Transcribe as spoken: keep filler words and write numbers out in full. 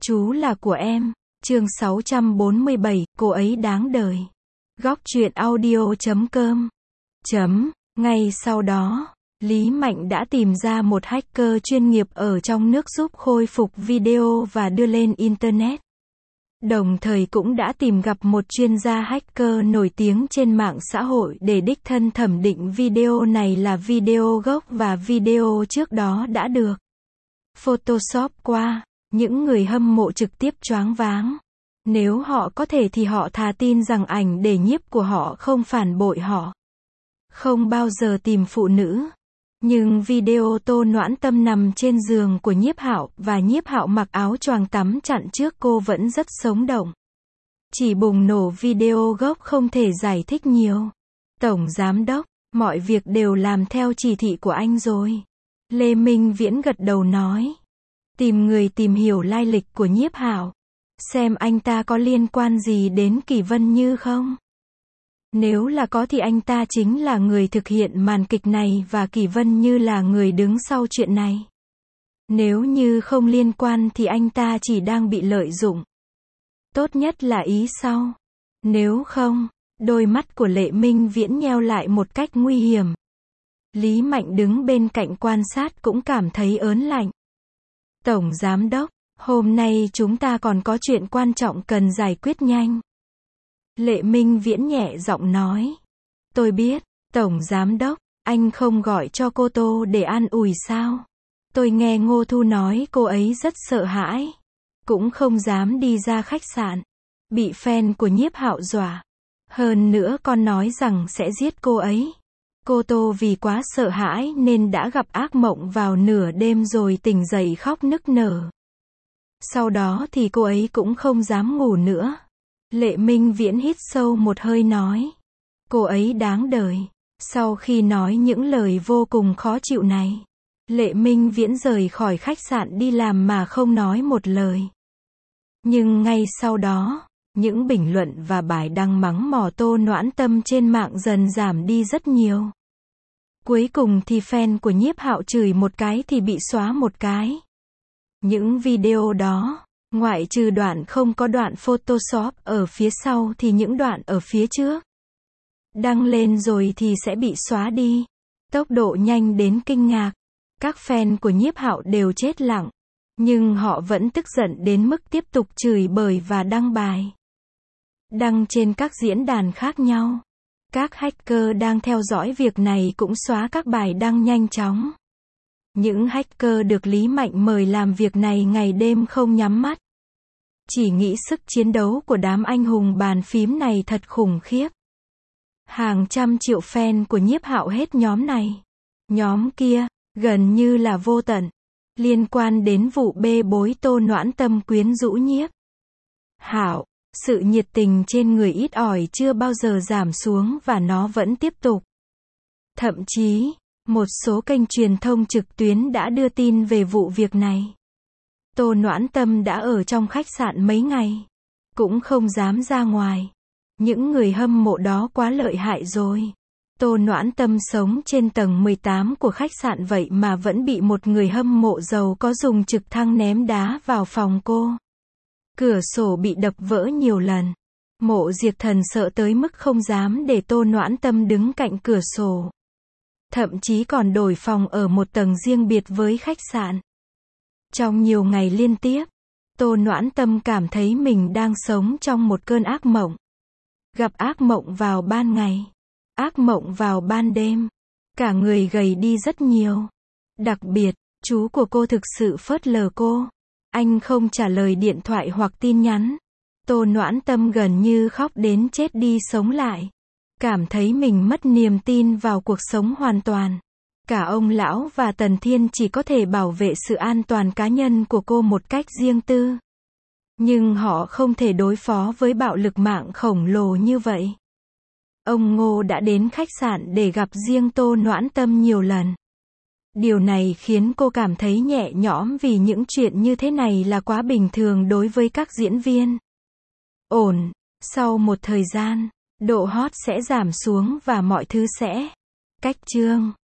Chú là của em. Chương sáu trăm bốn mươi bảy, cô ấy đáng đời. Góc truyện audio chấm com. Chấm. Ngay sau đó, Lý Mạnh đã tìm ra một hacker chuyên nghiệp ở trong nước giúp khôi phục video và đưa lên Internet. Đồng thời cũng đã tìm gặp một chuyên gia hacker nổi tiếng trên mạng xã hội để đích thân thẩm định video này là video gốc và video trước đó đã được Photoshop qua. Những người hâm mộ trực tiếp choáng váng. Nếu họ có thể thì họ thà tin rằng ảnh để nhiếp của họ không phản bội họ. Không bao giờ tìm phụ nữ. Nhưng video Tô Noãn Tâm nằm trên giường của Nhiếp Hạo và Nhiếp Hạo mặc áo choàng tắm chặn trước cô vẫn rất sống động. Chỉ bùng nổ video gốc không thể giải thích nhiều. Tổng giám đốc, mọi việc đều làm theo chỉ thị của anh rồi. Lê Minh Viễn gật đầu nói. Tìm người tìm hiểu lai lịch của Nhiếp Hạo. Xem anh ta có liên quan gì đến Kỷ Vân Như không? Nếu là có thì anh ta chính là người thực hiện màn kịch này và Kỷ Vân Như là người đứng sau chuyện này. Nếu như không liên quan thì anh ta chỉ đang bị lợi dụng. Tốt nhất là ý sau. Nếu không, đôi mắt của Lệ Minh Viễn nheo lại một cách nguy hiểm. Lý Mạnh đứng bên cạnh quan sát cũng cảm thấy ớn lạnh. Tổng giám đốc, hôm nay chúng ta còn có chuyện quan trọng cần giải quyết nhanh. Lệ Minh Viễn nhẹ giọng nói. Tôi biết, Tổng giám đốc, anh không gọi cho cô Tô để an ủi sao? Tôi nghe Ngô Thu nói cô ấy rất sợ hãi. Cũng không dám đi ra khách sạn. Bị fan của Nhiếp Hạo dọa. Hơn nữa con nói rằng sẽ giết cô ấy. Cô Tô vì quá sợ hãi nên đã gặp ác mộng vào nửa đêm rồi tỉnh dậy khóc nức nở. Sau đó thì cô ấy cũng không dám ngủ nữa. Lệ Minh Viễn hít sâu một hơi nói. Cô ấy đáng đời. Sau khi nói những lời vô cùng khó chịu này, Lệ Minh Viễn rời khỏi khách sạn đi làm mà không nói một lời. Nhưng ngay sau đó, những bình luận và bài đăng mắng mỏ Tô Noãn Tâm trên mạng dần giảm đi rất nhiều. Cuối cùng thì fan của Nhiếp Hạo chửi một cái thì bị xóa một cái. Những video đó, ngoại trừ đoạn không có đoạn Photoshop ở phía sau thì những đoạn ở phía trước đăng lên rồi thì sẽ bị xóa đi. Tốc độ nhanh đến kinh ngạc. Các fan của Nhiếp Hạo đều chết lặng. Nhưng họ vẫn tức giận đến mức tiếp tục chửi bới và đăng bài. Đăng trên các diễn đàn khác nhau. Các hacker đang theo dõi việc này cũng xóa các bài đăng nhanh chóng. Những hacker được Lý Mạnh mời làm việc này ngày đêm không nhắm mắt. Chỉ nghĩ sức chiến đấu của đám anh hùng bàn phím này thật khủng khiếp. Hàng trăm triệu fan của Nhiếp Hạo hết nhóm này, nhóm kia, gần như là vô tận. Liên quan đến vụ bê bối Tô Noãn Tâm quyến rũ Nhiếp Hạo, sự nhiệt tình trên người ít ỏi chưa bao giờ giảm xuống và nó vẫn tiếp tục. Thậm chí, một số kênh truyền thông trực tuyến đã đưa tin về vụ việc này. Tô Noãn Tâm đã ở trong khách sạn mấy ngày, cũng không dám ra ngoài. Những người hâm mộ đó quá lợi hại rồi. Tô Noãn Tâm sống trên tầng mười tám của khách sạn vậy mà vẫn bị một người hâm mộ giàu có dùng trực thăng ném đá vào phòng cô. Cửa sổ bị đập vỡ nhiều lần. Mộ Diệp Thần sợ tới mức không dám để Tô Noãn Tâm đứng cạnh cửa sổ. Thậm chí còn đổi phòng ở một tầng riêng biệt với khách sạn. Trong nhiều ngày liên tiếp, Tô Noãn Tâm cảm thấy mình đang sống trong một cơn ác mộng. Gặp ác mộng vào ban ngày, ác mộng vào ban đêm. Cả người gầy đi rất nhiều. Đặc biệt, chú của cô thực sự phớt lờ cô. Anh không trả lời điện thoại hoặc tin nhắn. Tô Noãn Tâm gần như khóc đến chết đi sống lại. Cảm thấy mình mất niềm tin vào cuộc sống hoàn toàn. Cả ông lão và Tần Thiên chỉ có thể bảo vệ sự an toàn cá nhân của cô một cách riêng tư. Nhưng họ không thể đối phó với bạo lực mạng khổng lồ như vậy. Ông Ngô đã đến khách sạn để gặp riêng Tô Noãn Tâm nhiều lần. Điều này khiến cô cảm thấy nhẹ nhõm vì những chuyện như thế này là quá bình thường đối với các diễn viên. Ổn, sau một thời gian, độ hot sẽ giảm xuống và mọi thứ sẽ cách chương.